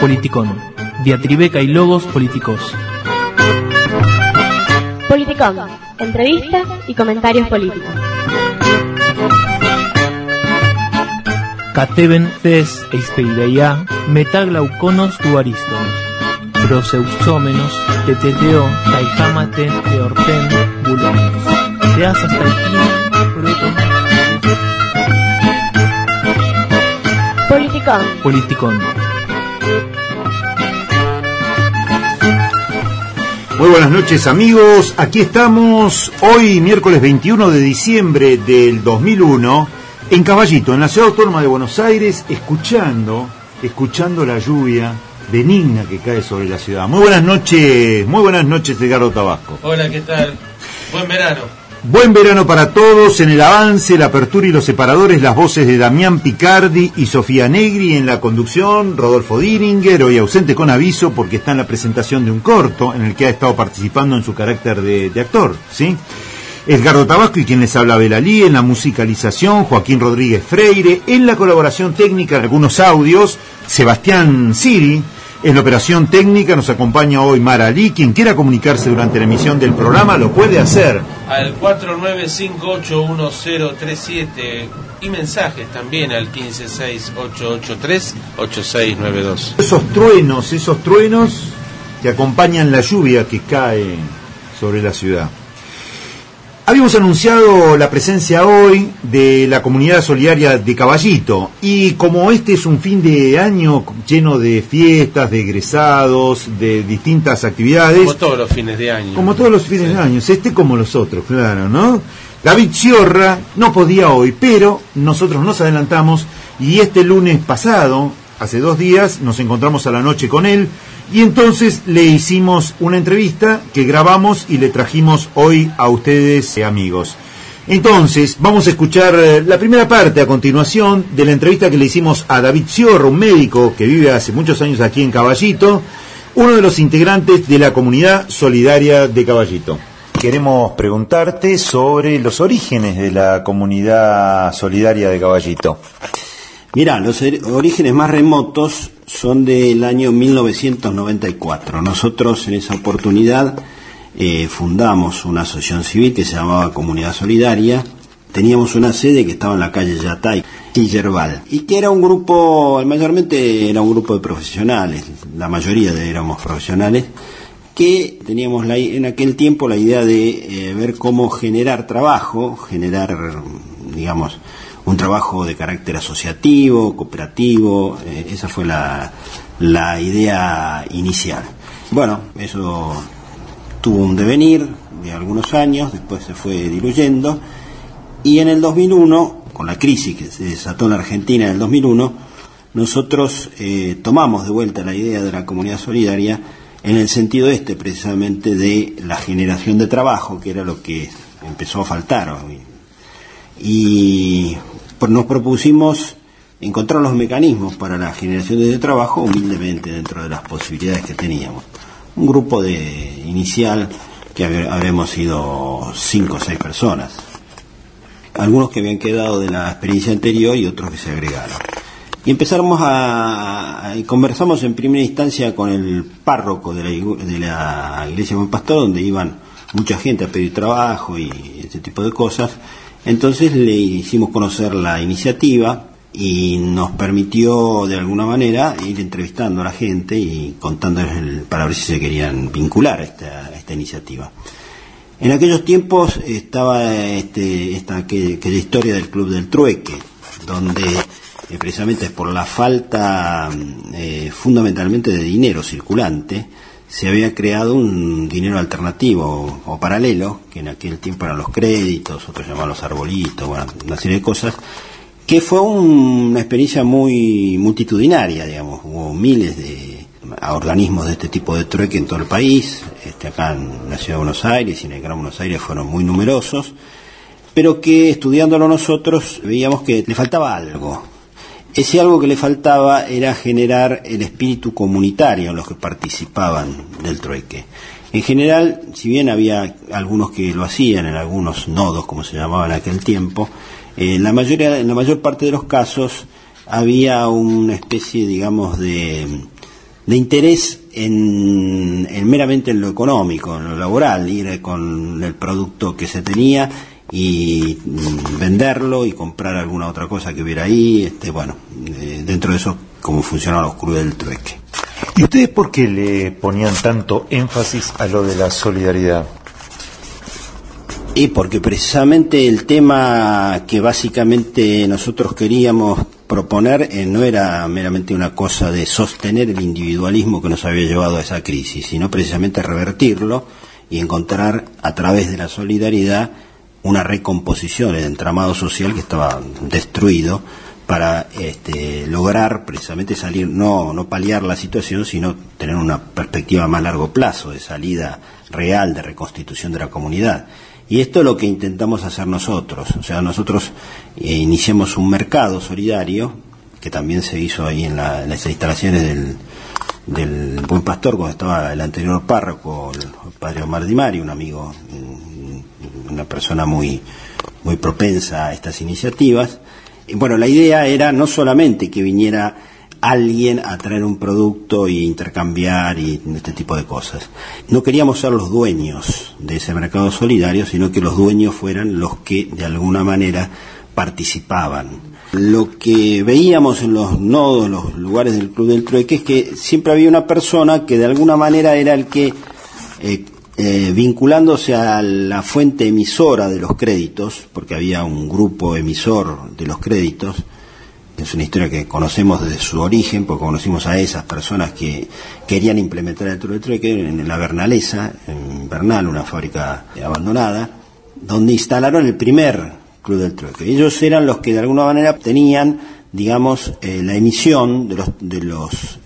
Politicón. Diatribeca y logos políticos. Politicón. Entrevistas y comentarios políticos. Cateben ces eispeideia metaglauconos tuariston. Proseusómenos, teteteo, taijamate, teorten, bulones. Teasas taijina, proton. Politicón. Politicón. Muy buenas noches, amigos. Aquí estamos hoy, miércoles 21 de diciembre del 2001, en Caballito, en la Ciudad Autónoma de Buenos Aires, escuchando la lluvia benigna que cae sobre la ciudad. Muy buenas noches, Edgardo Tabasco. Hola, ¿qué tal? Buen verano. Buen verano para todos. En el avance, la apertura y los separadores, las voces de Damián Picardi y Sofía Negri. En la conducción, Rodolfo Diringer, hoy ausente con aviso porque está en la presentación de un corto en el que ha estado participando en su carácter de actor, ¿sí? Edgardo Tabasco y quien les habla, Belalí. En la musicalización, Joaquín Rodríguez Freire. En la colaboración técnica de algunos audios, Sebastián Siri. En la operación técnica nos acompaña hoy Mara Lee. Quien quiera comunicarse durante la emisión del programa lo puede hacer al 49581037 y mensajes también al 15688386692. Esos truenos que acompañan la lluvia que cae sobre la ciudad. Habíamos anunciado la presencia hoy de la comunidad solidaria de Caballito, y como este es un fin de año lleno de fiestas, de egresados, de distintas actividades. Como todos los fines de año. Como todos los fines de año, como los otros, claro, ¿no? David Ciorra no podía hoy, pero nosotros nos adelantamos y este lunes pasado, hace 2 días, nos encontramos a la noche con él. Y entonces le hicimos una entrevista que grabamos y le trajimos hoy a ustedes, amigos. Entonces, vamos a escuchar la primera parte a continuación de la entrevista que le hicimos a David Ciorra, un médico que vive hace muchos años aquí en Caballito, uno de los integrantes de la comunidad solidaria de Caballito. Queremos preguntarte sobre los orígenes de la comunidad solidaria de Caballito. Mirá, los orígenes más remotos son del año 1994. Nosotros en esa oportunidad fundamos una asociación civil que se llamaba Comunidad Solidaria. Teníamos una sede que estaba en la calle Yatay y Yerbal, y que era un grupo, mayormente era un grupo de profesionales, la mayoría éramos profesionales, que teníamos en aquel tiempo la idea de ver cómo generar trabajo, digamos, un trabajo de carácter asociativo, cooperativo. Esa fue la idea inicial. Bueno, eso tuvo un devenir de algunos años, después se fue diluyendo, y en el 2001, con la crisis que se desató en la Argentina en el 2001, nosotros tomamos de vuelta la idea de la comunidad solidaria en el sentido precisamente de la generación de trabajo, que era lo que empezó a faltar hoy. Y nos propusimos encontrar los mecanismos para la generación de trabajo humildemente dentro de las posibilidades que teníamos. Un grupo inicial que habremos sido 5 o 6 personas. Algunos que habían quedado de la experiencia anterior y otros que se agregaron. Y empezamos y conversamos en primera instancia con el párroco de la iglesia Buen Pastor, donde iban mucha gente a pedir trabajo y ese tipo de cosas. Entonces le hicimos conocer la iniciativa y nos permitió de alguna manera ir entrevistando a la gente y contándoles para ver si se querían vincular a esta iniciativa. En aquellos tiempos estaba aquella historia del Club del Trueque, donde precisamente por la falta fundamentalmente de dinero circulante, se había creado un dinero alternativo o paralelo, que en aquel tiempo eran los créditos, otros llamaban los arbolitos, bueno, una serie de cosas, que fue una experiencia muy multitudinaria, digamos. Hubo miles de organismos de este tipo de trueque en todo el país, acá en la ciudad de Buenos Aires y en el Gran Buenos Aires fueron muy numerosos, pero que estudiándolo nosotros veíamos que le faltaba algo. Ese algo que le faltaba era generar el espíritu comunitario en los que participaban del trueque. En general, si bien había algunos que lo hacían en algunos nodos, como se llamaba en aquel tiempo, en la mayor parte de los casos había una especie, digamos, de de interés en meramente en lo económico, en lo laboral, ir con el producto que se tenía y venderlo y comprar alguna otra cosa que hubiera ahí, dentro de eso cómo funcionaban los clubes del trueque. ¿Y ustedes por qué le ponían tanto énfasis a lo de la solidaridad? Y porque precisamente el tema que básicamente nosotros queríamos proponer no era meramente una cosa de sostener el individualismo que nos había llevado a esa crisis, sino precisamente revertirlo y encontrar a través de la solidaridad una recomposición del entramado social que estaba destruido para lograr precisamente salir, no paliar la situación, sino tener una perspectiva a más largo plazo de salida real, de reconstitución de la comunidad. Y esto es lo que intentamos hacer nosotros. O sea, nosotros iniciamos un mercado solidario, que también se hizo ahí en las instalaciones del Buen Pastor, cuando estaba el anterior párroco, el padre Omar Di Mari, un amigo, una persona muy, muy propensa a estas iniciativas. Y bueno, la idea era no solamente que viniera alguien a traer un producto y intercambiar y este tipo de cosas. No queríamos ser los dueños de ese mercado solidario, sino que los dueños fueran los que de alguna manera participaban. Lo que veíamos en los nodos, los lugares del Club del Trueque, es que siempre había una persona que de alguna manera era el que, vinculándose a la fuente emisora de los créditos, porque había un grupo emisor de los créditos. Es una historia que conocemos desde su origen, porque conocimos a esas personas que querían implementar el Club del Trueque en la Bernalesa, en Bernal, una fábrica abandonada, donde instalaron el primer Club del Trueque. Ellos eran los que de alguna manera tenían, digamos, la emisión de los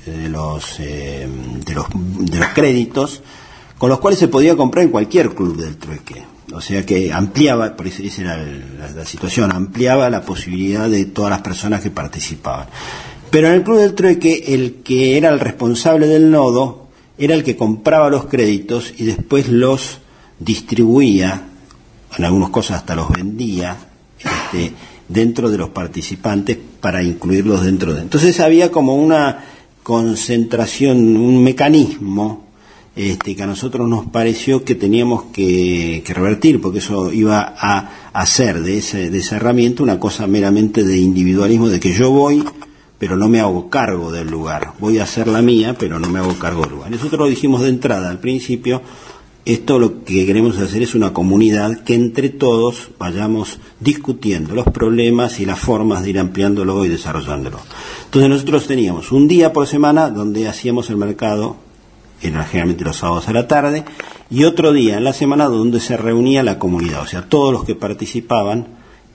créditos, con los cuales se podía comprar en cualquier Club del Trueque. O sea que ampliaba, por eso esa era la situación, ampliaba la posibilidad de todas las personas que participaban. Pero en el Club del Trueque, el que era el responsable del nodo era el que compraba los créditos y después los distribuía, en algunas cosas hasta los vendía, dentro de los participantes para incluirlos dentro de. Entonces había como una concentración, un mecanismo que a nosotros nos pareció que teníamos que revertir, porque eso iba a hacer de esa herramienta una cosa meramente de individualismo, de que yo voy, pero no me hago cargo del lugar. Voy a hacer la mía, pero no me hago cargo del lugar. Nosotros lo dijimos de entrada, al principio, esto lo que queremos hacer es una comunidad que entre todos vayamos discutiendo los problemas y las formas de ir ampliándolo y desarrollándolo. Entonces nosotros teníamos un día por semana donde hacíamos el mercado, eran generalmente los sábados a la tarde, y otro día en la semana donde se reunía la comunidad, o sea, todos los que participaban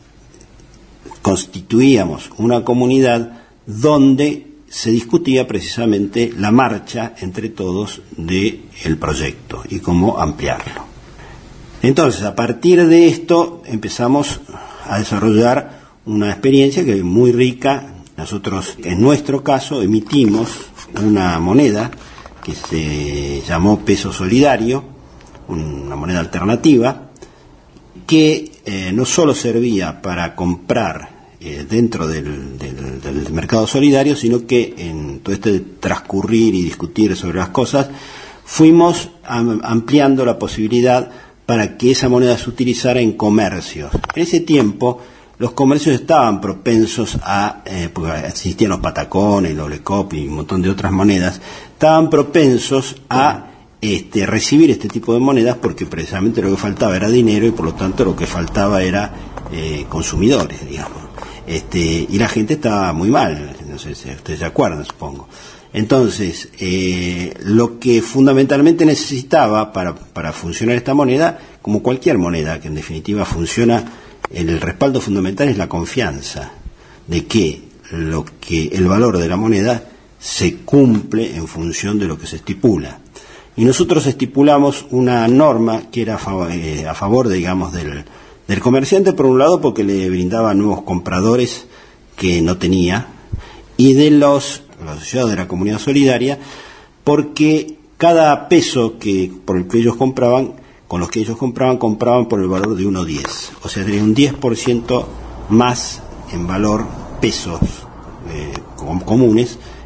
constituíamos una comunidad donde se discutía precisamente la marcha entre todos del proyecto y cómo ampliarlo. Entonces, a partir de esto empezamos a desarrollar una experiencia que es muy rica. Nosotros, en nuestro caso, emitimos una moneda que se llamó peso solidario, una moneda alternativa, que no solo servía para comprar dentro del mercado solidario, sino que en todo este transcurrir y discutir sobre las cosas, fuimos ampliando la posibilidad para que esa moneda se utilizara en comercios. En ese tiempo, los comercios estaban propensos porque existían los patacones, el Oblecop y un montón de otras monedas, estaban propensos a recibir este tipo de monedas, porque precisamente lo que faltaba era dinero y por lo tanto lo que faltaba era consumidores, digamos. Y la gente estaba muy mal, no sé si ustedes se acuerdan, supongo. Entonces, lo que fundamentalmente necesitaba para funcionar esta moneda, como cualquier moneda que en definitiva funciona, el respaldo fundamental es la confianza de que el valor de la moneda se cumple en función de lo que se estipula. Y nosotros estipulamos una norma que era a favor, digamos, del comerciante, por un lado, porque le brindaba nuevos compradores que no tenía, y de los asociados de la comunidad solidaria, porque cada peso por el que ellos compraban, con los que ellos compraban por el valor de 1.10. O sea, tenían un 10% más en valor, pesos comunes,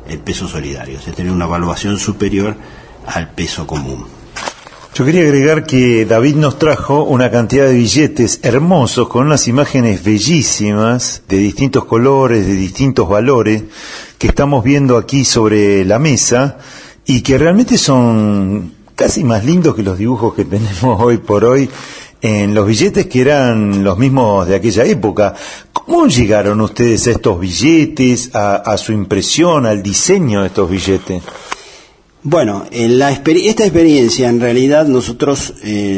el peso solidario, es tener una valuación superior al peso común. Yo quería agregar que David nos trajo una cantidad de billetes hermosos con unas imágenes bellísimas de distintos colores, de distintos valores que estamos viendo aquí sobre la mesa y que realmente son casi más lindos que los dibujos que tenemos hoy por hoy en los billetes, que eran los mismos de aquella época. ¿Cómo llegaron ustedes a estos billetes, a su impresión, al diseño de estos billetes? Bueno, esta experiencia en realidad nosotros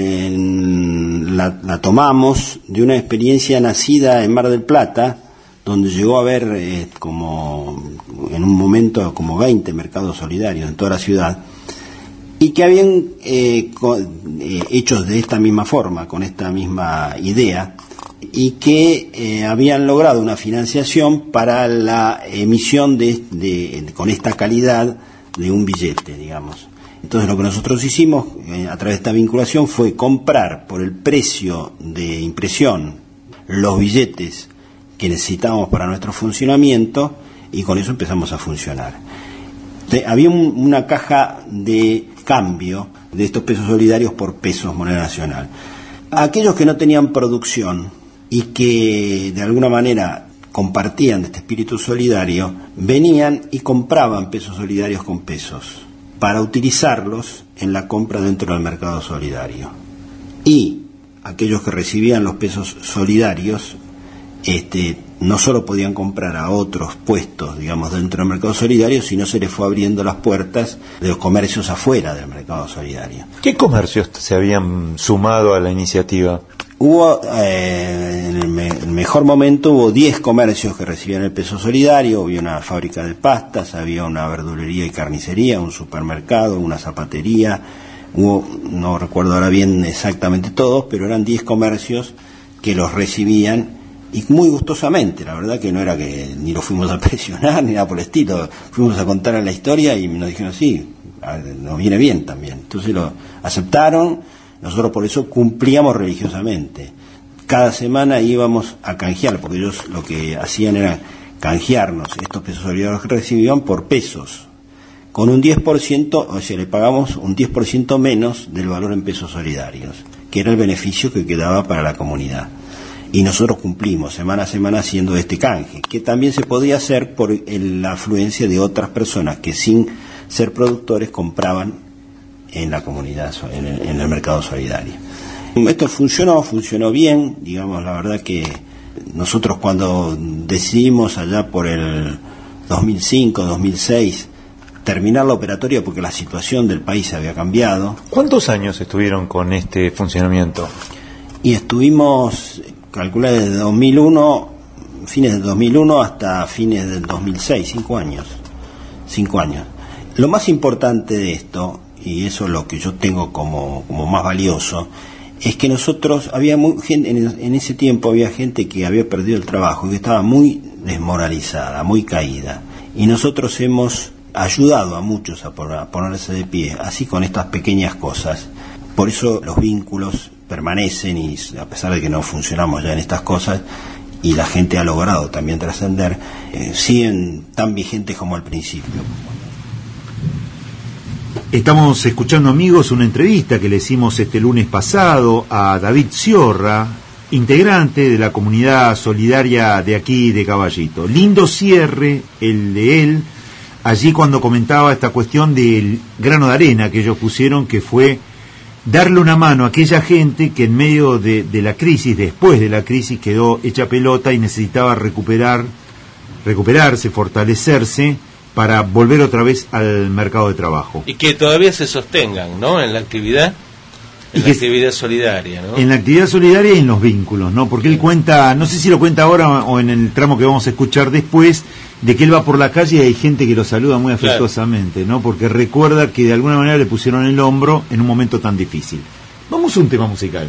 la tomamos de una experiencia nacida en Mar del Plata, donde llegó a haber como en un momento como 20 mercados solidarios en toda la ciudad, y que habían hechos de esta misma forma, con esta misma idea, y que habían logrado una financiación para la emisión con esta calidad de un billete, digamos. Entonces lo que nosotros hicimos a través de esta vinculación fue comprar por el precio de impresión los billetes que necesitábamos para nuestro funcionamiento, y con eso empezamos a funcionar. Había una caja de cambio de estos pesos solidarios por pesos moneda nacional. Aquellos que no tenían producción y que de alguna manera compartían de este espíritu solidario, venían y compraban pesos solidarios con pesos para utilizarlos en la compra dentro del mercado solidario. Y aquellos que recibían los pesos solidarios no solo podían comprar a otros puestos, digamos, dentro del mercado solidario, sino se les fue abriendo las puertas de los comercios afuera del mercado solidario. ¿Qué comercios se habían sumado a la iniciativa? Hubo, en el mejor momento, hubo 10 comercios que recibían el peso solidario. Había una fábrica de pastas, había una verdulería y carnicería, un supermercado, una zapatería. No recuerdo ahora bien exactamente todos, pero eran 10 comercios que los recibían, y muy gustosamente. La verdad que no era que ni lo fuimos a presionar ni nada por el estilo. Fuimos a contar la historia y nos dijeron, sí, nos viene bien también. Entonces lo aceptaron. Nosotros por eso cumplíamos religiosamente. Cada semana íbamos a canjear, porque ellos lo que hacían era canjearnos estos pesos solidarios que recibían por pesos, con un 10%, o sea, le pagamos un 10% menos del valor en pesos solidarios, que era el beneficio que quedaba para la comunidad. Y nosotros cumplimos semana a semana haciendo este canje, que también se podía hacer por la afluencia de otras personas que sin ser productores compraban en la comunidad, en el mercado solidario. Esto funcionó bien, digamos. La verdad que nosotros cuando decidimos allá por el 2005, 2006, terminar la operatoria, porque la situación del país había cambiado. ¿Cuántos años estuvieron con este funcionamiento? Y estuvimos, calculé, desde 2001, fines del 2001 hasta fines del 2006, 5 años. 5 años. Lo más importante de esto, y eso es lo que yo tengo como más valioso, es que nosotros, había gente, en ese tiempo había gente que había perdido el trabajo y que estaba muy desmoralizada, muy caída, y nosotros hemos ayudado a muchos a ponerse de pie, así con estas pequeñas cosas. Por eso los vínculos permanecen, y a pesar de que no funcionamos ya en estas cosas y la gente ha logrado también trascender, siguen tan vigentes como al principio. Estamos escuchando, amigos, una entrevista que le hicimos este lunes pasado a David Ciorra, integrante de la comunidad solidaria de aquí de Caballito. Lindo cierre el de él, allí cuando comentaba esta cuestión del grano de arena que ellos pusieron, que fue darle una mano a aquella gente que en medio de la crisis, después de la crisis, quedó hecha pelota y necesitaba recuperarse, fortalecerse, para volver otra vez al mercado de trabajo. Y que todavía se sostengan, ¿no?, en la actividad, actividad solidaria, ¿no? En la actividad solidaria y en los vínculos, ¿no? Porque él cuenta, no sé si lo cuenta ahora o en el tramo que vamos a escuchar después, de que él va por la calle y hay gente que lo saluda muy afectuosamente, ¿no? Porque recuerda que de alguna manera le pusieron el hombro en un momento tan difícil. Vamos a un tema musical.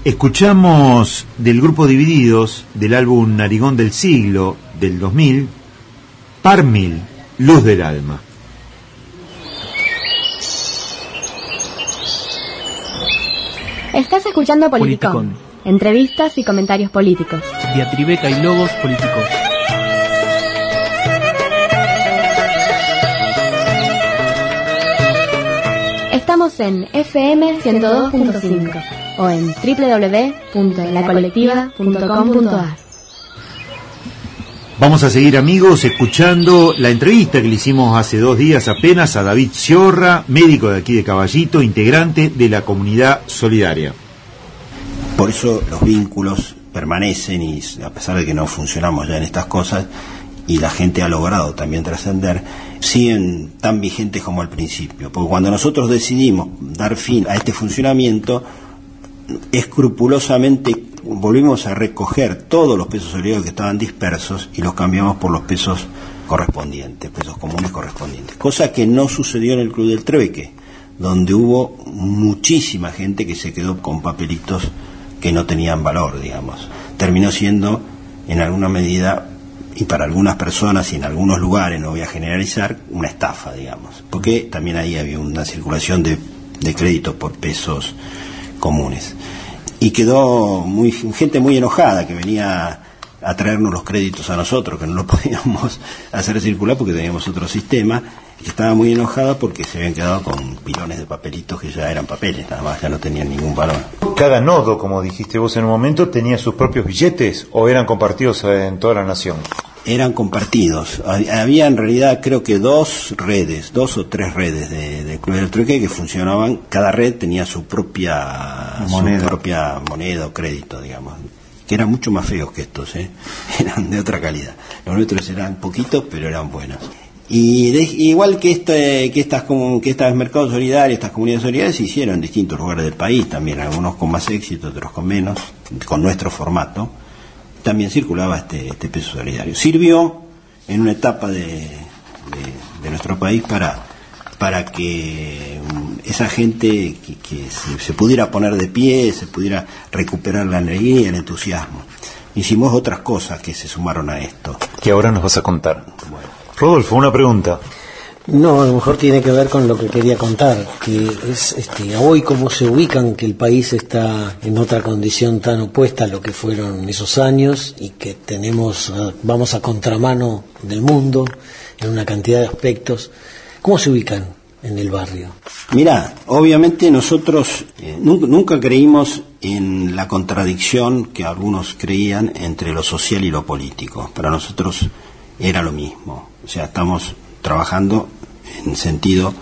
Escuchamos del grupo Divididos, del álbum Narigón del Siglo, del 2000, Par Mil, Luz del Alma. Estás escuchando Politicón. Entrevistas y comentarios políticos. Diatribeca y logos políticos. Estamos en FM 102.5 o en www.lacolectiva.com.ar. Vamos a seguir, amigos, escuchando la entrevista que le hicimos hace 2 días apenas a David Ciorra, médico de aquí de Caballito, integrante de la comunidad solidaria. Por eso los vínculos permanecen, y a pesar de que no funcionamos ya en estas cosas y la gente ha logrado también trascender, siguen tan vigentes como al principio. Porque cuando nosotros decidimos dar fin a este funcionamiento, escrupulosamente volvimos a recoger todos los pesos solidarios que estaban dispersos y los cambiamos por los pesos correspondientes, pesos comunes correspondientes. Cosa que no sucedió en el Club del Trueque, donde hubo muchísima gente que se quedó con papelitos que no tenían valor, digamos. Terminó siendo, en alguna medida, y para algunas personas y en algunos lugares, no voy a generalizar, una estafa, digamos. Porque también ahí había una circulación de créditos por pesos comunes. Y quedó gente muy enojada que venía a traernos los créditos a nosotros, que no lo podíamos hacer circular porque teníamos otro sistema, y que estaba muy enojada porque se habían quedado con pilones de papelitos que ya eran papeles, nada más, ya no tenían ningún valor. Cada nodo, como dijiste vos en un momento, tenía sus propios billetes, ¿o eran compartidos en toda la nación? Eran compartidos. Había en realidad creo que 2 o 3 redes de Club del Trueque que funcionaban. Cada red tenía su propia moneda o crédito, digamos, que eran mucho más feos que estos, eran de otra calidad. Los nuestros eran poquitos, pero eran buenos. Y igual que estas mercados solidarios, estas comunidades solidarias se hicieron en distintos lugares del país, también algunos con más éxito, otros con menos, con nuestro formato. También circulaba este peso solidario. Sirvió en una etapa de nuestro país para que esa gente que se pudiera poner de pie, se pudiera recuperar la alegría, el entusiasmo. Hicimos otras cosas que se sumaron a esto. Que ahora nos vas a contar. Bueno. Rodolfo, una pregunta. No, a lo mejor tiene que ver con lo que quería contar, que es hoy cómo se ubican, que el país está en otra condición tan opuesta a lo que fueron esos años y que vamos a contramano del mundo en una cantidad de aspectos. ¿Cómo se ubican en el barrio? Mirá, obviamente nosotros nunca creímos en la contradicción que algunos creían entre lo social y lo político. Para nosotros era lo mismo. O sea, estamos trabajando en sentido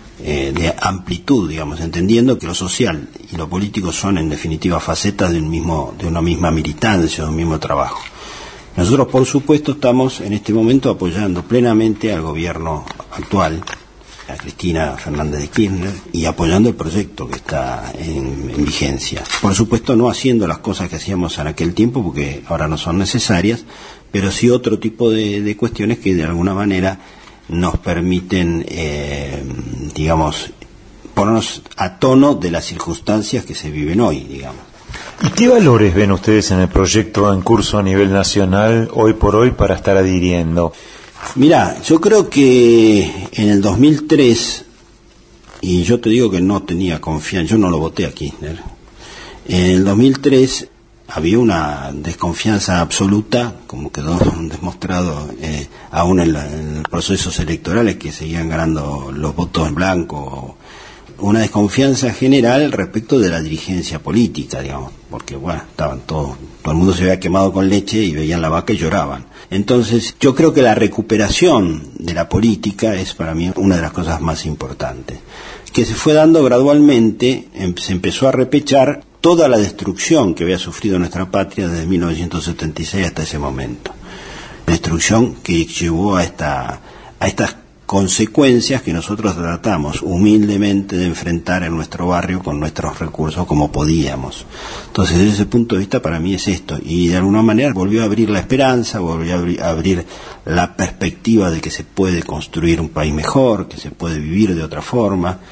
de amplitud, digamos, entendiendo que lo social y lo político son en definitiva facetas de una misma militancia, de un mismo trabajo. Nosotros, por supuesto, estamos en este momento apoyando plenamente al gobierno actual, a Cristina Fernández de Kirchner, y apoyando el proyecto que está en vigencia. Por supuesto, no haciendo las cosas que hacíamos en aquel tiempo, porque ahora no son necesarias, pero sí otro tipo de cuestiones que de alguna manera nos permiten, digamos, ponernos a tono de las circunstancias que se viven hoy, digamos. ¿Y qué valores ven ustedes en el proyecto en curso a nivel nacional hoy por hoy para estar adhiriendo? Mirá, yo creo que en el 2003, y yo te digo que no tenía confianza, yo no lo voté a Kirchner, en el 2003 había una desconfianza absoluta, como quedó demostrado aún en los procesos electorales que seguían ganando los votos en blanco, una desconfianza general respecto de la dirigencia política, digamos, porque bueno, estaban todo el mundo se había quemado con leche y veían la vaca y lloraban. Entonces, yo creo que la recuperación de la política es para mí una de las cosas más importantes, que se fue dando gradualmente, se empezó a repechar toda la destrucción que había sufrido nuestra patria desde 1976 hasta ese momento. Destrucción que llevó a estas consecuencias que nosotros tratamos humildemente de enfrentar en nuestro barrio con nuestros recursos como podíamos. Entonces, desde ese punto de vista, para mí es esto. Y de alguna manera volvió a abrir la esperanza, volvió a abrir la perspectiva de que se puede construir un país mejor, que se puede vivir de otra forma,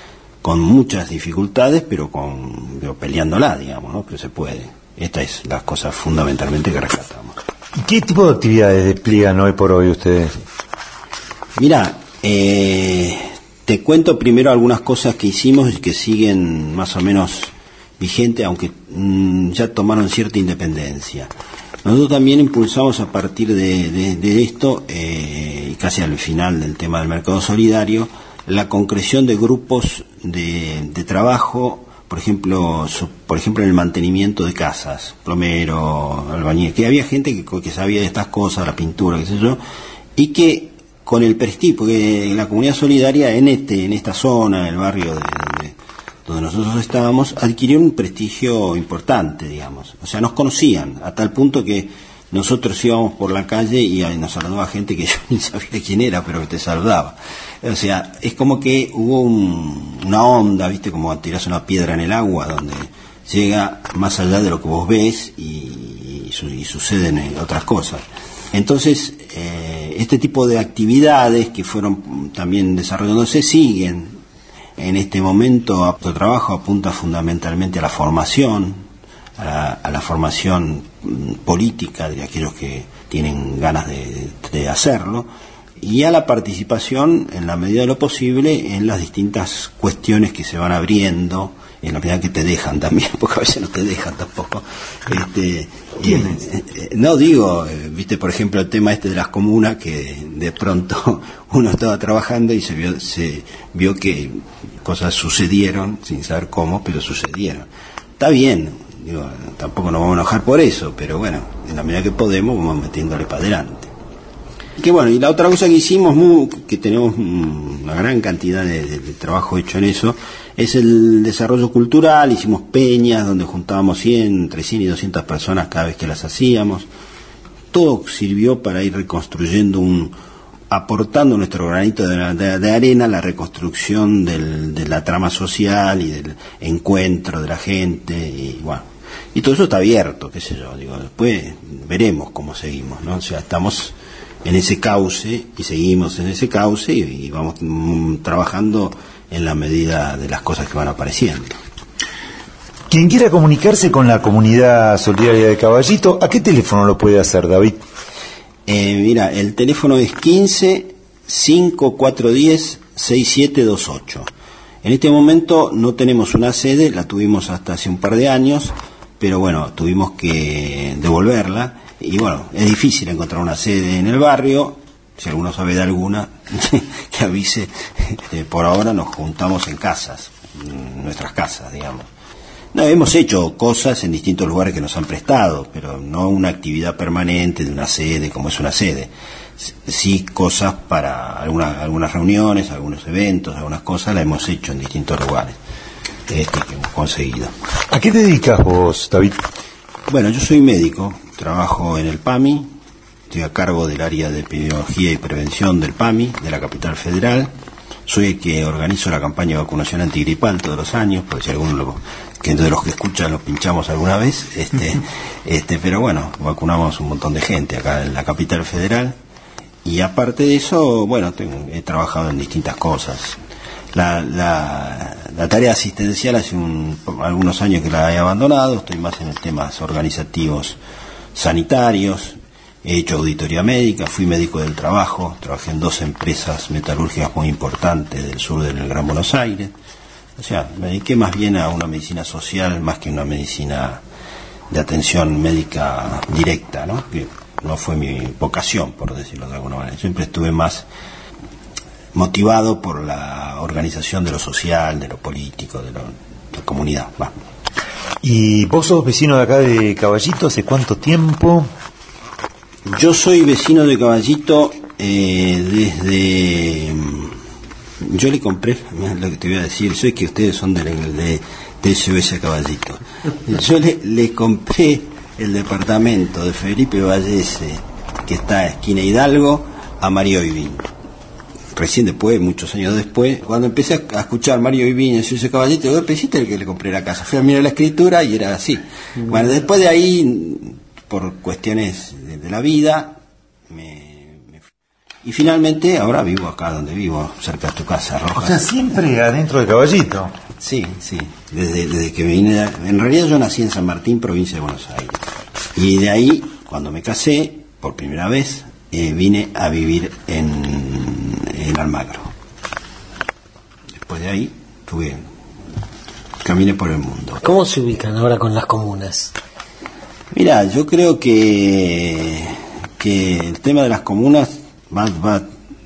con muchas dificultades, pero peleándola, digamos, ¿no? Pero se puede. Esta es las cosas fundamentalmente que rescatamos. ¿Qué tipo de actividades despliegan hoy por hoy ustedes? Mira, te cuento primero algunas cosas que hicimos y que siguen más o menos vigentes, aunque ya tomaron cierta independencia. Nosotros también impulsamos a partir de esto, y casi al final del tema del mercado solidario, la concreción de grupos de trabajo, por ejemplo en el mantenimiento de casas, plomero, albañil, que había gente que sabía de estas cosas, la pintura, qué sé yo, y que con el prestigio, porque la comunidad solidaria en esta zona, en el barrio donde nosotros estábamos, adquirió un prestigio importante, digamos. O sea, nos conocían, a tal punto que nosotros íbamos por la calle y nos saludaba gente que yo ni sabía quién era, pero que te saludaba. O sea, es como que hubo una onda, ¿viste? Como tirás una piedra en el agua, donde llega más allá de lo que vos ves y suceden otras cosas. Entonces, este tipo de actividades que fueron también desarrollándose siguen. En este momento, nuestro trabajo apunta fundamentalmente a la formación, a la formación política de aquellos que tienen ganas de hacerlo, y a la participación, en la medida de lo posible, en las distintas cuestiones que se van abriendo, en la medida que te dejan también, porque a veces no te dejan tampoco. No digo, viste, por ejemplo, el tema de las comunas, que de pronto uno estaba trabajando y se vio que cosas sucedieron, sin saber cómo, pero sucedieron. Está bien, digo, tampoco nos vamos a enojar por eso, pero bueno, en la medida que podemos vamos metiéndole para adelante. Que bueno, y la otra cosa que hicimos, que tenemos una gran cantidad de trabajo hecho en eso, es el desarrollo cultural. Hicimos peñas donde juntábamos entre 100 y 200 personas cada vez que las hacíamos. Todo sirvió para ir reconstruyendo aportando nuestro granito de arena a la reconstrucción de la trama social y del encuentro de la gente, y bueno, y todo eso está abierto, qué sé yo, digo, después veremos cómo seguimos, ¿no? O sea, estamos en ese cauce y seguimos en ese cauce y vamos trabajando en la medida de las cosas que van apareciendo. Quien quiera comunicarse con la comunidad solidaria de Caballito, ¿a qué teléfono lo puede hacer, David? Mira, el teléfono es 15-5410-6728. En este momento no tenemos una sede, la tuvimos hasta hace un par de años, pero bueno, tuvimos que devolverla. Y bueno, es difícil encontrar una sede en el barrio. Si alguno sabe de alguna, que avise. Por ahora nos juntamos en casas, nuestras casas, digamos. No, hemos hecho cosas en distintos lugares que nos han prestado, pero no una actividad permanente de una sede como es una sede. Sí, cosas para algunas reuniones, algunos eventos, algunas cosas las hemos hecho en distintos lugares que hemos conseguido. ¿A qué te dedicas vos, David? Bueno, yo soy médico, trabajo en el PAMI, estoy a cargo del área de epidemiología y prevención del PAMI, de la capital federal. Soy el que organizo la campaña de vacunación antigripal todos los años, porque si alguno que de los que escuchan lo pinchamos alguna vez, pero bueno, vacunamos un montón de gente acá en la capital federal. Y aparte de eso, bueno, he trabajado en distintas cosas. La tarea asistencial hace algunos años que la he abandonado, estoy más en temas organizativos sanitarios, he hecho auditoría médica, fui médico del trabajo, trabajé en 2 empresas metalúrgicas muy importantes del sur del Gran Buenos Aires. O sea, me dediqué más bien a una medicina social más que una medicina de atención médica directa, ¿no? Que no fue mi vocación, por decirlo de alguna manera. Siempre estuve más motivado por la organización de lo social, de lo político, de la comunidad. Va. ¿Y vos sos vecino de acá de Caballito? ¿Hace cuánto tiempo? Yo soy vecino de Caballito desde... Yo le compré, mirá lo que te voy a decir, sé que ustedes son de SOS Caballito. Yo le compré el departamento de Felipe Vallese, que está en esquina Hidalgo, a Mario Ivín. Recién después, muchos años después, cuando empecé a escuchar Mario Ivín en SOS Caballito, yo pensé el que le compré la casa. Fui a mirar la escritura y era así. Bueno, después de ahí, por cuestiones de la vida, Y finalmente ahora vivo acá donde vivo, cerca de tu casa, Rojas. O sea, siempre adentro de Caballito. Sí, desde que vine, en realidad yo nací en San Martín, provincia de Buenos Aires. Y de ahí, cuando me casé, por primera vez, vine a vivir en Almagro. Después de ahí, caminé por el mundo. ¿Cómo se ubican ahora con las comunas? Mira, yo creo que el tema de las comunas va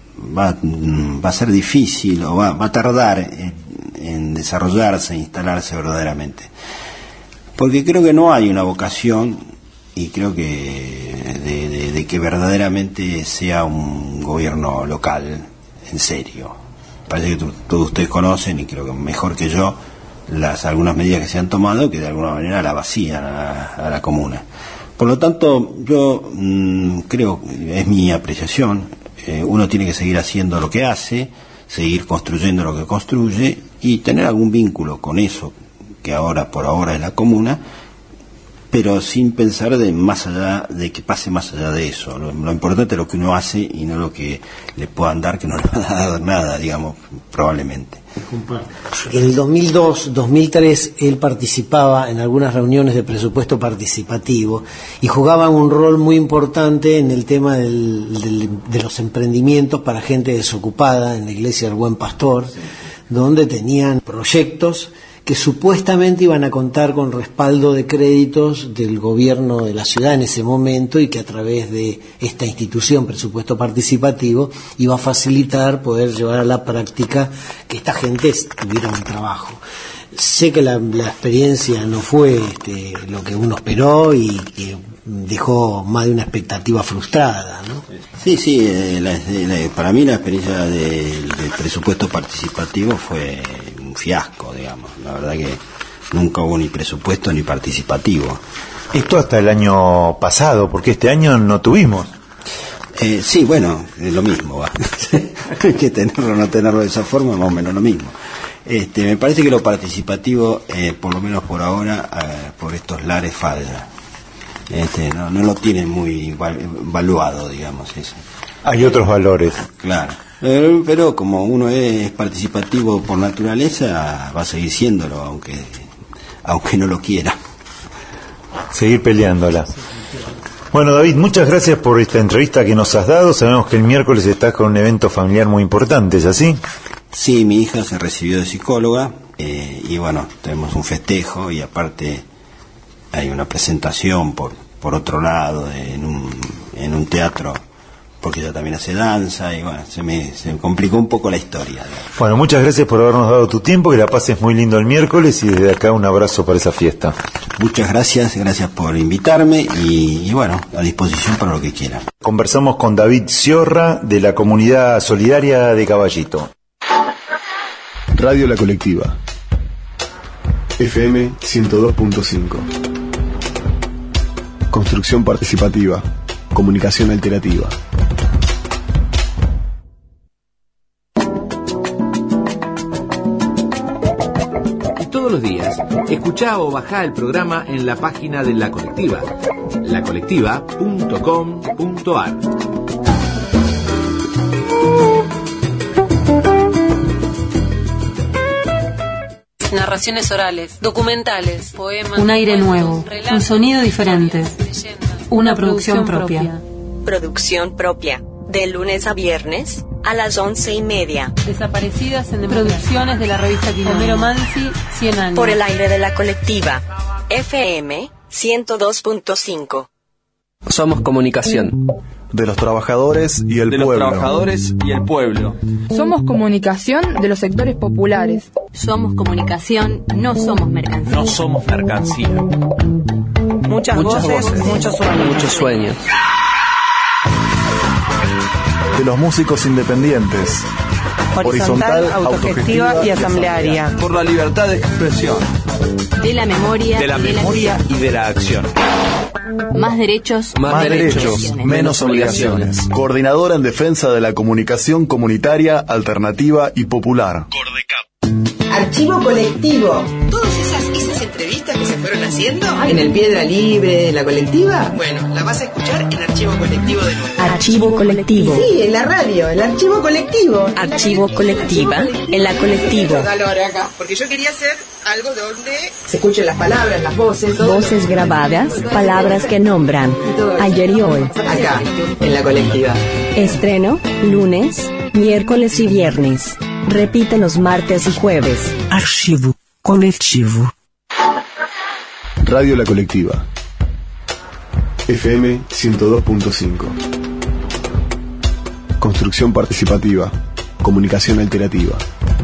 a ser difícil, o va a tardar en desarrollarse, instalarse verdaderamente, porque creo que no hay una vocación, y creo que de que verdaderamente sea un gobierno local en serio. Parece que todos ustedes conocen, y creo que mejor que yo, algunas medidas que se han tomado, que de alguna manera la vacían a la comuna. Por lo tanto, yo creo, es mi apreciación, uno tiene que seguir haciendo lo que hace, seguir construyendo lo que construye y tener algún vínculo con eso que por ahora es la comuna, pero sin pensar de que pase más allá de eso. Lo importante es lo que uno hace y no lo que le puedan dar, que no le van a dar nada, digamos, probablemente. En el 2002, 2003, él participaba en algunas reuniones de presupuesto participativo y jugaba un rol muy importante en el tema de los emprendimientos para gente desocupada en la iglesia del Buen Pastor, donde tenían proyectos que supuestamente iban a contar con respaldo de créditos del gobierno de la ciudad en ese momento, y que a través de esta institución, presupuesto participativo, iba a facilitar poder llevar a la práctica que esta gente tuviera un trabajo. Sé que la experiencia no fue lo que uno esperó y que dejó más de una expectativa frustrada, ¿no? Sí, para mí la experiencia del presupuesto participativo fue un fiasco, digamos. La verdad que nunca hubo ni presupuesto ni participativo. Esto hasta el año pasado, porque este año no tuvimos. Sí, bueno, es lo mismo, va. Hay que tenerlo o no tenerlo de esa forma, más o menos lo mismo. Me parece que lo participativo, por lo menos por ahora, por estos lares falla. No lo tienen muy valuado, digamos, eso. Hay otros valores. Claro. Pero como uno es participativo por naturaleza, va a seguir siéndolo, aunque no lo quiera. Seguir peleándola. Bueno, David, muchas gracias por esta entrevista que nos has dado. Sabemos que el miércoles estás con un evento familiar muy importante, ¿es así? Sí, mi hija se recibió de psicóloga, y bueno, tenemos un festejo, y aparte hay una presentación por otro lado en un teatro, porque ella también hace danza, y bueno, se me complicó un poco la historia. Bueno, muchas gracias por habernos dado tu tiempo, que la pases muy lindo el miércoles, y desde acá un abrazo para esa fiesta. Muchas gracias por invitarme, y bueno, a disposición para lo que quieran. Conversamos con David Sciorra, de la Comunidad Solidaria de Caballito. Radio La Colectiva, FM 102.5. Construcción participativa, comunicación alternativa. Y todos los días, escuchá o bajá el programa en la página de La Colectiva, lacolectiva.com.ar. Narraciones orales, documentales, poemas, un aire cuentos, nuevo, relatos, un sonido diferente, leyendas, una producción propia. Producción propia, de lunes a viernes a las 11:30. Desaparecidas en producciones de la revista Quilombo. Homero Mansi, 100 años. Por el aire de La Colectiva, FM 102.5. Somos comunicación. De los trabajadores y el pueblo. Somos comunicación de los sectores populares. Somos comunicación, no somos mercancía. No somos mercancía. Muchas voces, muchos sueños. Muchos sueños. De los músicos independientes. Horizontal, autogestiva y asamblearia. Por la libertad de expresión. De la memoria. De la memoria y de la acción. Más derechos. Más derechos, menos obligaciones. Coordinadora en defensa de la comunicación comunitaria, alternativa y popular. Archivo colectivo. Todas esas entrevistas que se fueron haciendo en el Piedra Libre, en la colectiva? Bueno, la vas a escuchar en Archivo Colectivo de nuevo. Archivo Colectivo. Sí, en la radio, el Archivo Colectivo. Archivo Colectiva, en la colectiva. Dale acá, porque yo quería hacer algo donde se escuchen las palabras, las voces. Voces grabadas, palabras que nombran. Ayer y hoy. Acá, en la colectiva. Estreno, lunes, miércoles y viernes. Repite los martes y jueves. Archivo Colectivo. Radio La Colectiva. FM 102.5. Construcción participativa. Comunicación alternativa.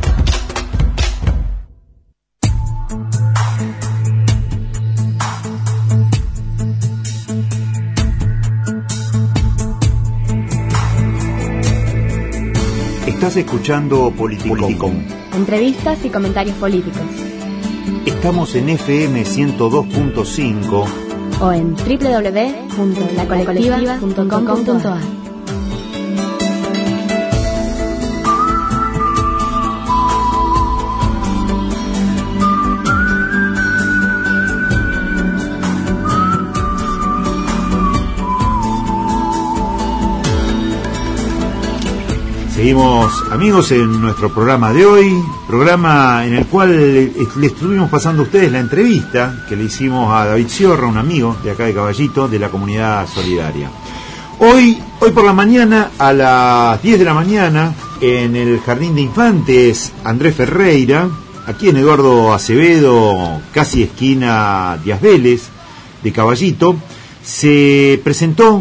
Estás escuchando Politicón. Entrevistas y comentarios políticos. Estamos en FM 102.5 o en www.lacolectiva.com.ar. Seguimos, amigos, en nuestro programa de hoy, programa en el cual le estuvimos pasando a ustedes la entrevista que le hicimos a David Ciorra, un amigo de acá de Caballito, de la comunidad solidaria. Hoy por la mañana, a las 10 de la mañana, en el Jardín de Infantes Andrés Ferreira, aquí en Eduardo Acevedo, casi esquina Díaz Vélez, de Caballito, se presentó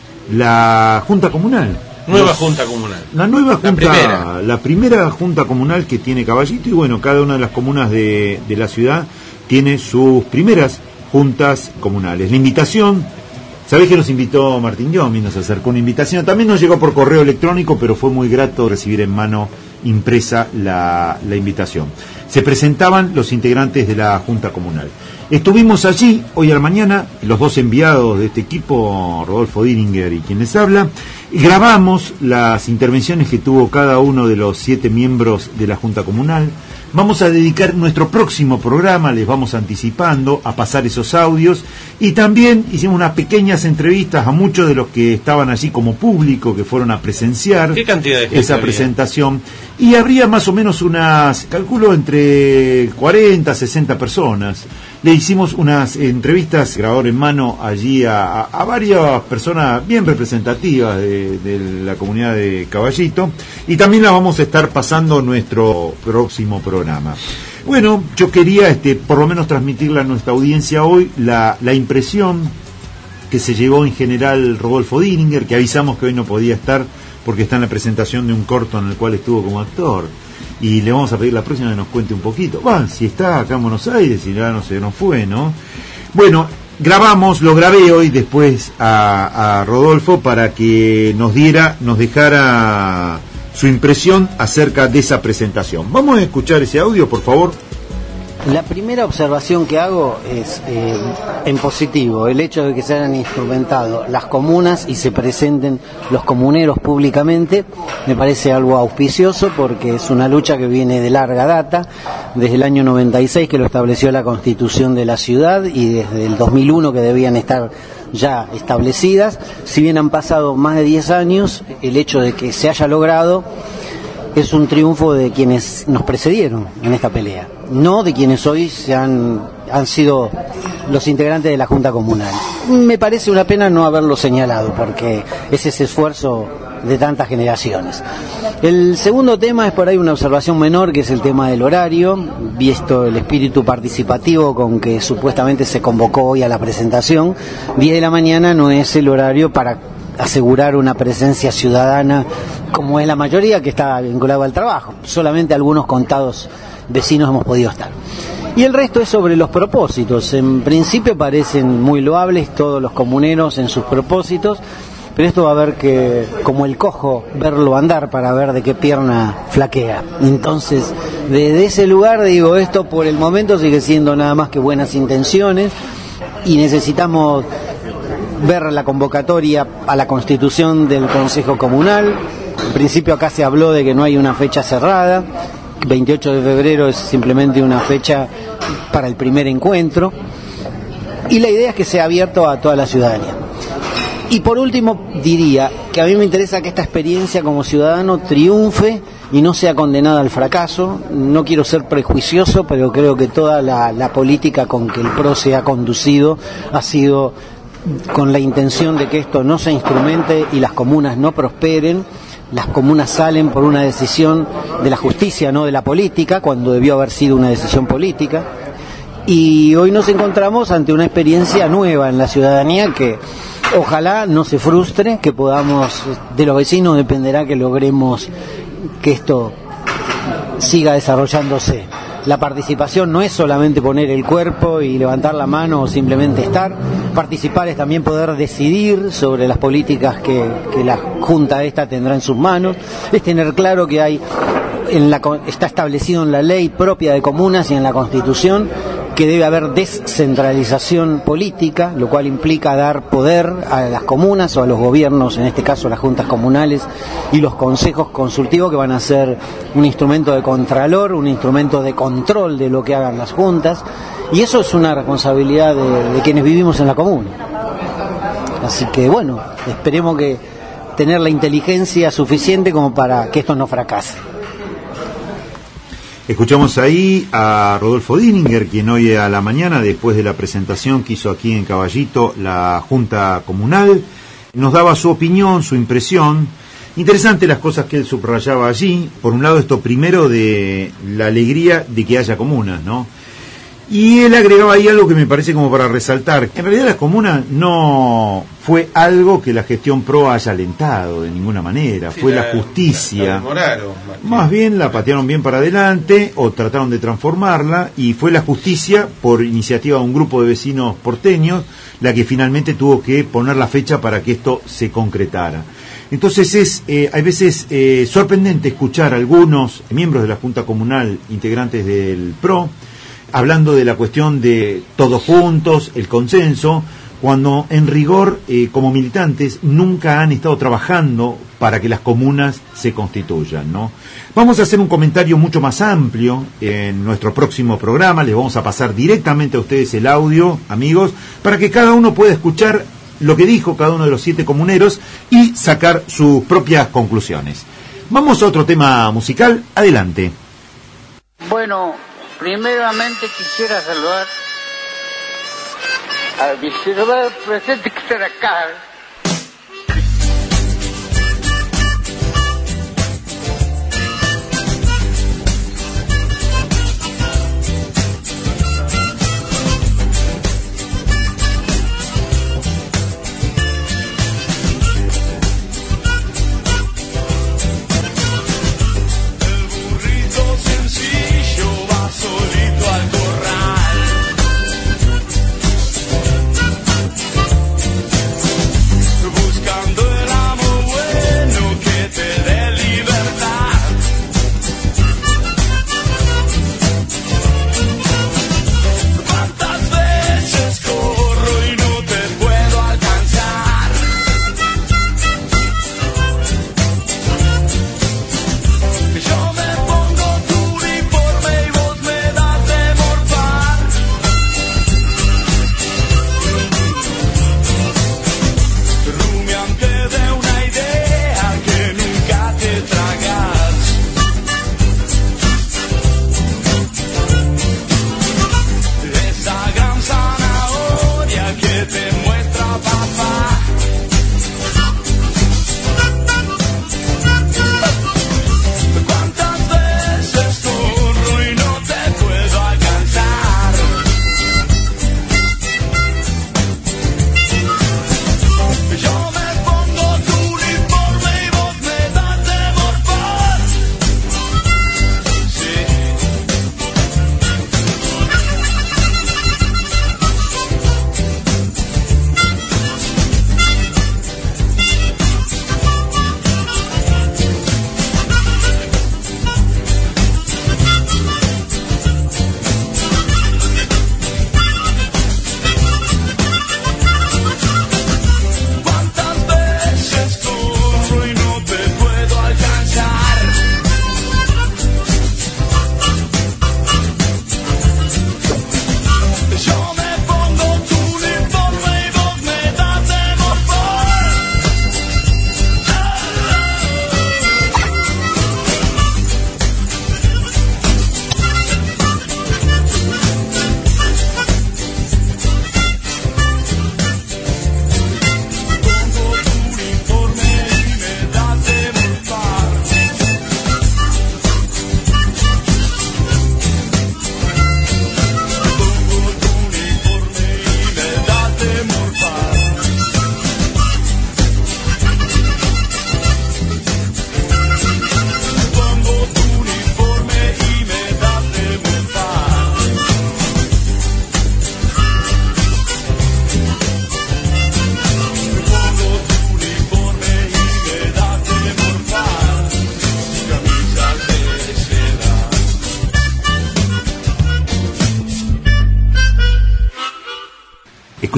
la Junta Comunal. Nueva Junta Comunal. La nueva Junta, la primera Junta Comunal que tiene Caballito, y bueno, cada una de las comunas de la ciudad tiene sus primeras juntas comunales. La invitación, sabés que nos invitó Martín Yomi, nos acercó una invitación, también nos llegó por correo electrónico, pero fue muy grato recibir en mano impresa la invitación. Se presentaban los integrantes de la Junta Comunal. Estuvimos allí hoy a la mañana, los dos enviados de este equipo, Rodolfo Diringer y quien les habla, y grabamos las intervenciones que tuvo cada uno de los 7 miembros de la Junta Comunal. Vamos a dedicar nuestro próximo programa, les vamos anticipando, a pasar esos audios, y también hicimos unas pequeñas entrevistas a muchos de los que estaban allí como público, que fueron a presenciar esa presentación, y habría más o menos unas, calculo, entre 40 a 60 personas. Le hicimos unas entrevistas, grabador en mano, allí a varias personas bien representativas de la comunidad de Caballito, y también la vamos a estar pasando en nuestro próximo programa. Bueno, yo quería por lo menos transmitirle a nuestra audiencia hoy la impresión que se llevó en general Rodolfo Diringer, que avisamos que hoy no podía estar porque está en la presentación de un corto en el cual estuvo como actor. Y le vamos a pedir la próxima que nos cuente un poquito. Bueno, si está acá en Buenos Aires, si ya no se nos fue, ¿no? Bueno, lo grabé hoy después a Rodolfo para que nos dejara su impresión acerca de esa presentación. Vamos a escuchar ese audio, por favor. La primera observación que hago es en positivo, el hecho de que se hayan instrumentado las comunas y se presenten los comuneros públicamente, me parece algo auspicioso porque es una lucha que viene de larga data, desde el año 96 que lo estableció la Constitución de la ciudad y desde el 2001 que debían estar ya establecidas. Si bien han pasado más de 10 años, el hecho de que se haya logrado es un triunfo de quienes nos precedieron en esta pelea, no de quienes hoy han sido los integrantes de la Junta Comunal. Me parece una pena no haberlo señalado, porque es ese esfuerzo de tantas generaciones. El segundo tema es por ahí una observación menor, que es el tema del horario, visto el espíritu participativo con que supuestamente se convocó hoy a la presentación. 10 de la mañana no es el horario para asegurar una presencia ciudadana como es la mayoría que está vinculada al trabajo. Solamente algunos contados vecinos hemos podido estar. Y el resto es sobre los propósitos. En principio parecen muy loables todos los comuneros en sus propósitos, pero esto va a haber que, como el cojo, verlo andar para ver de qué pierna flaquea. Entonces, desde ese lugar digo, esto por el momento sigue siendo nada más que buenas intenciones y necesitamos ver la convocatoria a la constitución del Consejo Comunal. En principio acá se habló de que no hay una fecha cerrada, 28 de febrero es simplemente una fecha para el primer encuentro, y la idea es que sea abierto a toda la ciudadanía. Y por último diría que a mí me interesa que esta experiencia como ciudadano triunfe y no sea condenada al fracaso. No quiero ser prejuicioso, pero creo que toda la política con que el PRO se ha conducido ha sido con la intención de que esto no se instrumente y las comunas no prosperen. Las comunas salen por una decisión de la justicia, no de la política, cuando debió haber sido una decisión política. Y hoy nos encontramos ante una experiencia nueva en la ciudadanía que ojalá no se frustre, que podamos, de los vecinos dependerá que logremos que esto siga desarrollándose. La participación no es solamente poner el cuerpo y levantar la mano o simplemente estar. Participar es también poder decidir sobre las políticas que la Junta esta tendrá en sus manos. Es tener claro que está establecido en la ley propia de comunas y en la Constitución que debe haber descentralización política, lo cual implica dar poder a las comunas o a los gobiernos, en este caso las juntas comunales y los consejos consultivos, que van a ser un instrumento de contralor, un instrumento de control de lo que hagan las juntas, y eso es una responsabilidad de quienes vivimos en la comuna. Así que bueno, esperemos que tener la inteligencia suficiente como para que esto no fracase. Escuchamos ahí a Rodolfo Dininger, quien hoy a la mañana, después de la presentación que hizo aquí en Caballito la Junta Comunal, nos daba su opinión, su impresión. Interesante las cosas que él subrayaba allí. Por un lado, esto primero de la alegría de que haya comunas, ¿no? Y él agregaba ahí algo que me parece como para resaltar. En realidad la comuna no fue algo que la gestión PRO haya alentado de ninguna manera. Sí, fue la justicia. La demoraron, más bien la patearon bien para adelante o trataron de transformarla, y fue la justicia, por iniciativa de un grupo de vecinos porteños, la que finalmente tuvo que poner la fecha para que esto se concretara. Entonces hay veces sorprendente escuchar a algunos miembros de la Junta Comunal, integrantes del PRO, hablando de la cuestión de todos juntos, el consenso, cuando en rigor, como militantes, nunca han estado trabajando para que las comunas se constituyan, ¿no? Vamos a hacer un comentario mucho más amplio en nuestro próximo programa. Les vamos a pasar directamente a ustedes el audio, amigos, para que cada uno pueda escuchar lo que dijo cada uno de los 7 comuneros y sacar sus propias conclusiones. Vamos a otro tema musical. Adelante. Bueno, primeramente quisiera saludar al viceministro presente que está acá. Solito al corral.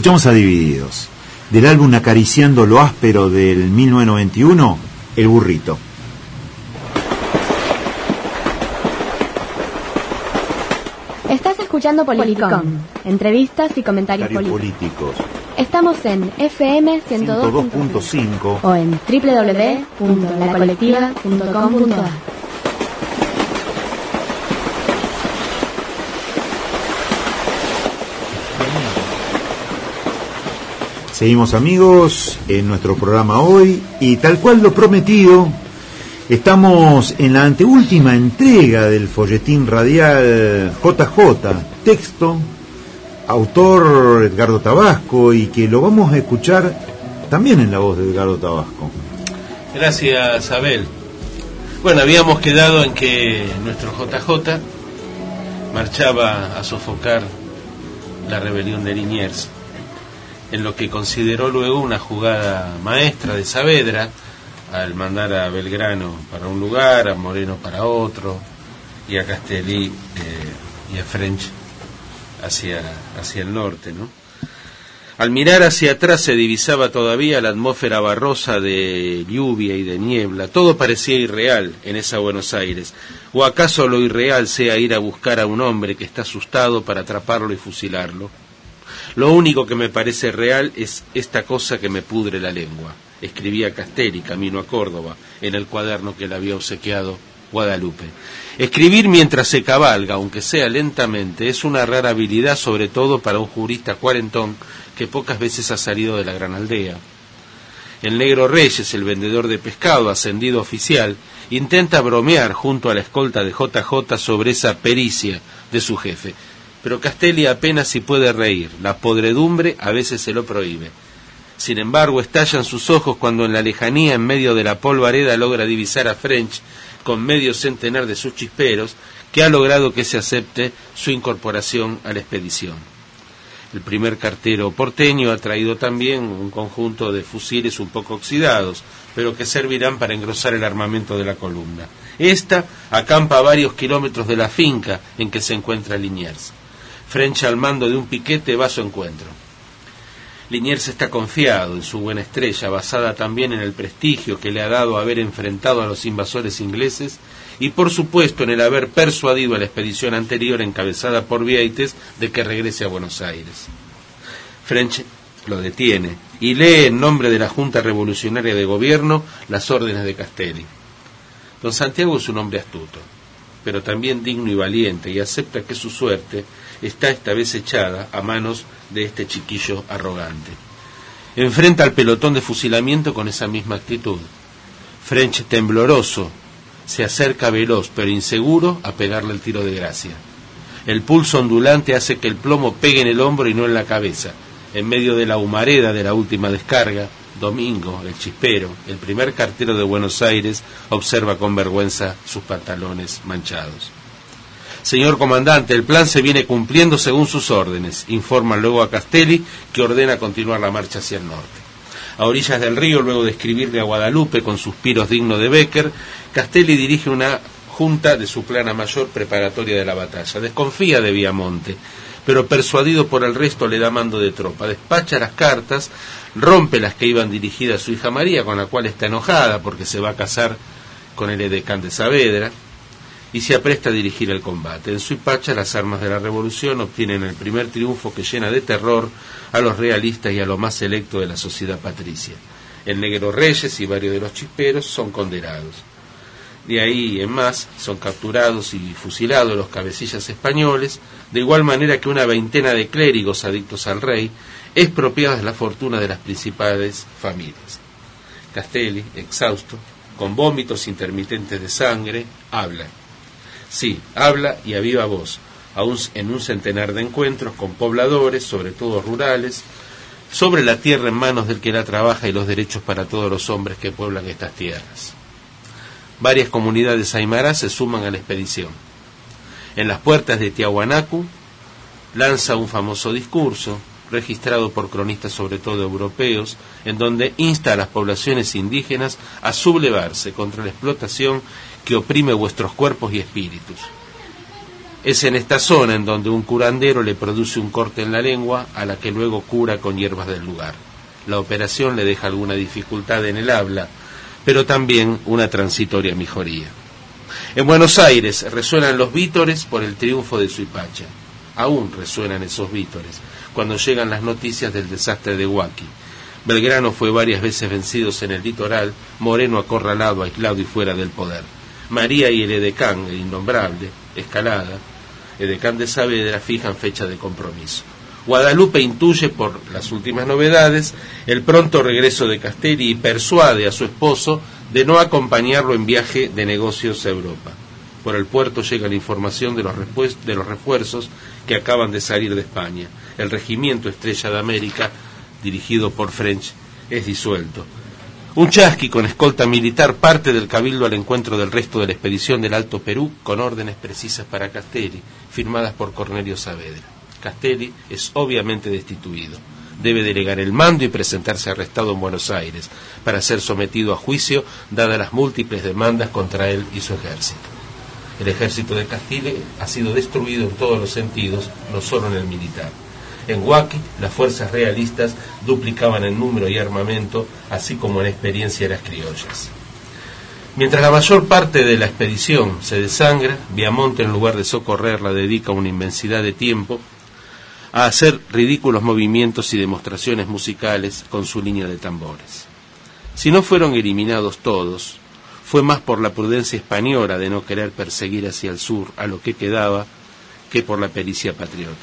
Escuchamos a Divididos, del álbum Acariciando lo áspero del 1991, El Burrito. Estás escuchando Politicón, entrevistas y comentarios políticos. Estamos en FM 102.5 o en www.lacolectiva.com.ar. Seguimos, amigos, en nuestro programa hoy, y tal cual lo prometido, estamos en la anteúltima entrega del folletín radial JJ, texto, autor Edgardo Tabasco, y que lo vamos a escuchar también en la voz de Edgardo Tabasco. Gracias, Abel. Bueno, habíamos quedado en que nuestro JJ marchaba a sofocar la rebelión de Liniers, en lo que consideró luego una jugada maestra de Saavedra, al mandar a Belgrano para un lugar, a Moreno para otro, y a Castelli y a French hacia el norte, ¿no? Al mirar hacia atrás se divisaba todavía la atmósfera barrosa de lluvia y de niebla. Todo parecía irreal en esa Buenos Aires. ¿O acaso lo irreal sea ir a buscar a un hombre que está asustado para atraparlo y fusilarlo? Lo único que me parece real es esta cosa que me pudre la lengua, escribía Castelli camino a Córdoba en el cuaderno que le había obsequiado Guadalupe. Escribir mientras se cabalga, aunque sea lentamente, es una rara habilidad, sobre todo para un jurista cuarentón que pocas veces ha salido de la gran aldea. El negro Reyes, el vendedor de pescado, ascendido oficial, intenta bromear junto a la escolta de JJ sobre esa pericia de su jefe. Pero Castelli apenas si puede reír, la podredumbre a veces se lo prohíbe. Sin embargo, estallan sus ojos cuando en la lejanía, en medio de la polvareda, logra divisar a French con medio centenar de sus chisperos, que ha logrado que se acepte su incorporación a la expedición. El primer cartero porteño ha traído también un conjunto de fusiles un poco oxidados, pero que servirán para engrosar el armamento de la columna. Esta acampa a varios kilómetros de la finca en que se encuentra Liniers. French, al mando de un piquete, va a su encuentro. Liniers está confiado en su buena estrella, basada también en el prestigio que le ha dado haber enfrentado a los invasores ingleses y, por supuesto, en el haber persuadido a la expedición anterior encabezada por Vieites de que regrese a Buenos Aires. French lo detiene y lee en nombre de la Junta Revolucionaria de Gobierno las órdenes de Castelli. Don Santiago es un hombre astuto, pero también digno y valiente, y acepta que su suerte está esta vez echada a manos de este chiquillo arrogante. Enfrenta al pelotón de fusilamiento con esa misma actitud. French, tembloroso, se acerca veloz pero inseguro a pegarle el tiro de gracia. El pulso ondulante hace que el plomo pegue en el hombro y no en la cabeza. En medio de la humareda de la última descarga, Domingo, el chispero, el primer cartero de Buenos Aires, observa con vergüenza sus pantalones manchados. Señor comandante, el plan se viene cumpliendo según sus órdenes, informa luego a Castelli, que ordena continuar la marcha hacia el norte. A orillas del río, luego de escribirle a Guadalupe con suspiros dignos de Becker, Castelli dirige una junta de su plana mayor preparatoria de la batalla. Desconfía de Viamonte, pero persuadido por el resto le da mando de tropa. Despacha las cartas, rompe las que iban dirigidas a su hija María, con la cual está enojada porque se va a casar con el edecán de Saavedra, y se apresta a dirigir el combate. En Suipacha, las armas de la revolución obtienen el primer triunfo que llena de terror a los realistas y a lo más selecto de la sociedad patricia. El negro Reyes y varios de los chisperos son condenados. De ahí en más son capturados y fusilados los cabecillas españoles, de igual manera que una veintena de clérigos adictos al rey, expropiados de la fortuna de las principales familias. Castelli, exhausto, con vómitos intermitentes de sangre, habla. Sí, habla y a viva voz, aún en un centenar de encuentros con pobladores, sobre todo rurales, sobre la tierra en manos del que la trabaja y los derechos para todos los hombres que pueblan estas tierras. Varias comunidades aymaras se suman a la expedición. En las puertas de Tiahuanacu lanza un famoso discurso, registrado por cronistas sobre todo europeos, en donde insta a las poblaciones indígenas a sublevarse contra la explotación que oprime vuestros cuerpos y espíritus. Es en esta zona en donde un curandero le produce un corte en la lengua, a la que luego cura con hierbas del lugar. La operación le deja alguna dificultad en el habla, pero también una transitoria mejoría. En Buenos Aires resuenan los vítores por el triunfo de Suipacha. Aún resuenan esos vítores cuando llegan las noticias del desastre de Huaki. Belgrano fue varias veces vencido en el litoral, Moreno acorralado, aislado y fuera del poder. María y el edecán, el innombrable, Escalada, edecán de Saavedra, fijan fecha de compromiso. Guadalupe intuye por las últimas novedades el pronto regreso de Castelli y persuade a su esposo de no acompañarlo en viaje de negocios a Europa. Por el puerto llega la información de los refuerzos que acaban de salir de España. El regimiento Estrella de América, dirigido por French, es disuelto. Un chasqui con escolta militar parte del cabildo al encuentro del resto de la expedición del Alto Perú con órdenes precisas para Castelli, firmadas por Cornelio Saavedra. Castelli es obviamente destituido. Debe delegar el mando y presentarse arrestado en Buenos Aires para ser sometido a juicio, dadas las múltiples demandas contra él y su ejército. El ejército de Castelli ha sido destruido en todos los sentidos, no solo en el militar. En Huaki, las fuerzas realistas duplicaban en número y armamento, así como en experiencia las criollas. Mientras la mayor parte de la expedición se desangra, Viamonte, en lugar de socorrerla, dedica una inmensidad de tiempo a hacer ridículos movimientos y demostraciones musicales con su línea de tambores. Si no fueron eliminados todos, fue más por la prudencia española de no querer perseguir hacia el sur a lo que quedaba que por la pericia patriota.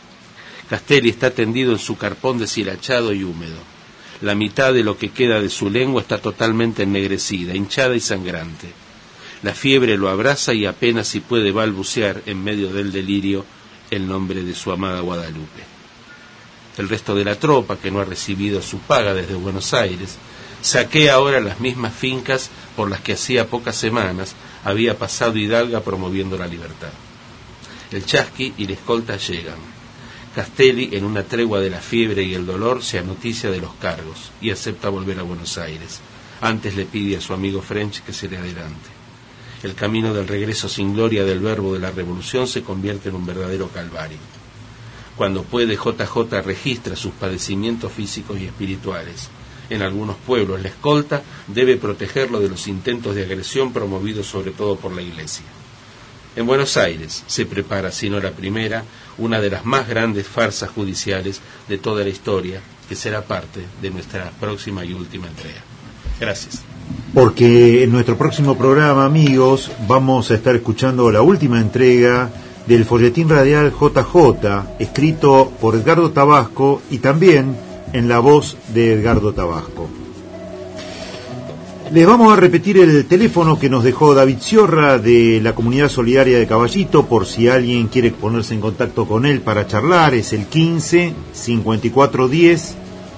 Castelli está tendido en su carpón deshilachado y húmedo. La mitad de lo que queda de su lengua está totalmente ennegrecida, hinchada y sangrante. La fiebre lo abraza y apenas si puede balbucear en medio del delirio el nombre de su amada Guadalupe. El resto de la tropa, que no ha recibido su paga desde Buenos Aires, saquea ahora las mismas fincas por las que hacía pocas semanas había pasado Hidalga promoviendo la libertad. El chasqui y la escolta llegan. Castelli, en una tregua de la fiebre y el dolor, se anoticia de los cargos y acepta volver a Buenos Aires. Antes le pide a su amigo French que se le adelante. El camino del regreso sin gloria del verbo de la revolución se convierte en un verdadero calvario. Cuando puede, JJ registra sus padecimientos físicos y espirituales. En algunos pueblos, la escolta debe protegerlo de los intentos de agresión promovidos sobre todo por la Iglesia. En Buenos Aires se prepara, si no la primera, una de las más grandes farsas judiciales de toda la historia, que será parte de nuestra próxima y última entrega. Gracias. Porque en nuestro próximo programa, amigos, vamos a estar escuchando la última entrega del folletín radial JJ, escrito por Edgardo Tabasco y también en la voz de Edgardo Tabasco. Les vamos a repetir el teléfono que nos dejó David Ciorra de la Comunidad Solidaria de Caballito, por si alguien quiere ponerse en contacto con él para charlar. Es el 15 5410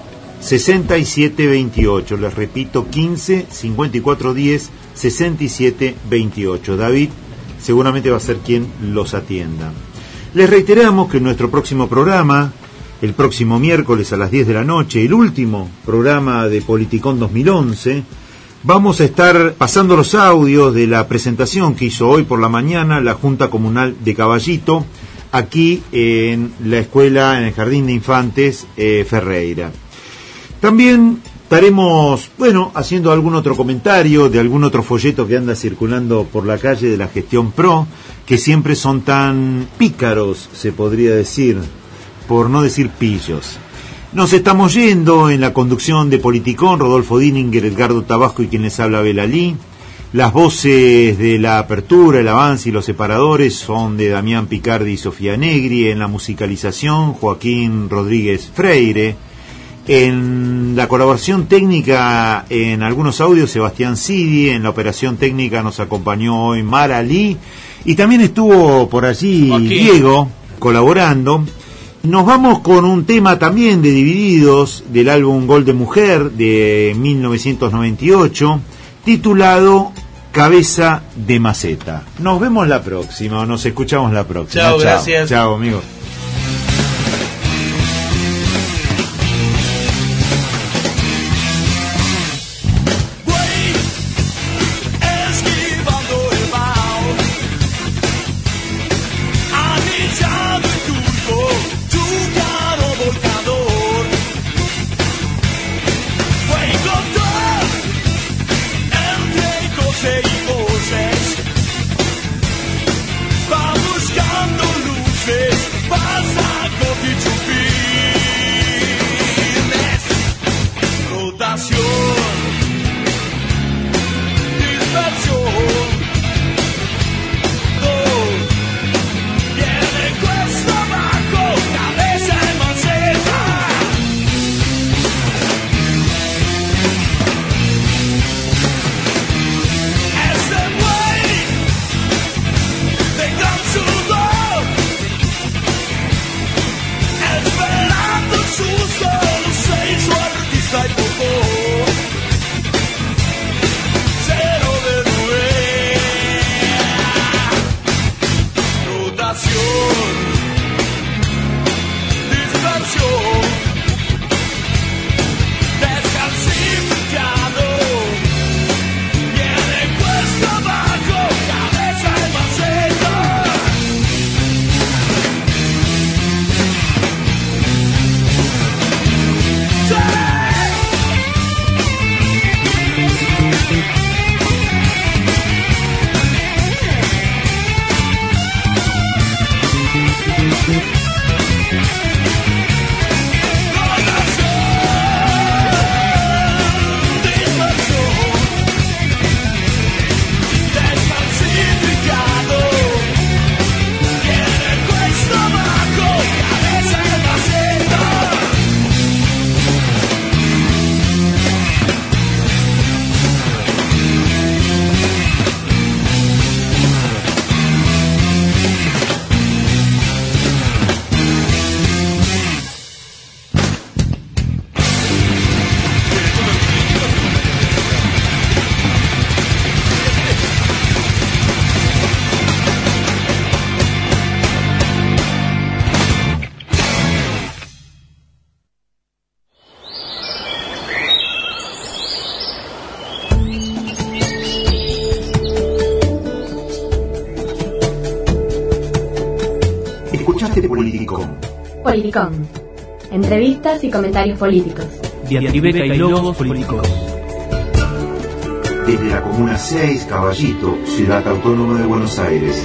6728. Les repito, 15 5410 6728. David seguramente va a ser quien los atienda. Les reiteramos que en nuestro próximo programa, el próximo miércoles a las 10 de la noche, el último programa de Politicón 2011, vamos a estar pasando los audios de la presentación que hizo hoy por la mañana la Junta Comunal de Caballito, aquí en la escuela, en el Jardín de Infantes Ferreira. También estaremos, haciendo algún otro comentario de algún otro folleto que anda circulando por la calle de la Gestión Pro, que siempre son tan pícaros, se podría decir, por no decir pillos. Nos estamos yendo en la conducción de Politicón, Rodolfo Dininger, Edgardo Tabasco y quien les habla, Belalí. Las voces de la apertura, el avance y los separadores son de Damián Picardi y Sofía Negri. En la musicalización, Joaquín Rodríguez Freire. En la colaboración técnica, en algunos audios, Sebastián Sidi. En la operación técnica nos acompañó hoy Mara Lee. Y también estuvo por allí Diego colaborando. Nos vamos con un tema también de Divididos, del álbum Gol de Mujer de 1998, titulado Cabeza de Maceta. Nos vemos la próxima, o nos escuchamos la próxima. Chao, gracias. Chao, amigos. Politicón. Politicón. Entrevistas y comentarios políticos. Diatribeca y logos políticos. Desde la Comuna 6, Caballito, Ciudad Autónoma de Buenos Aires.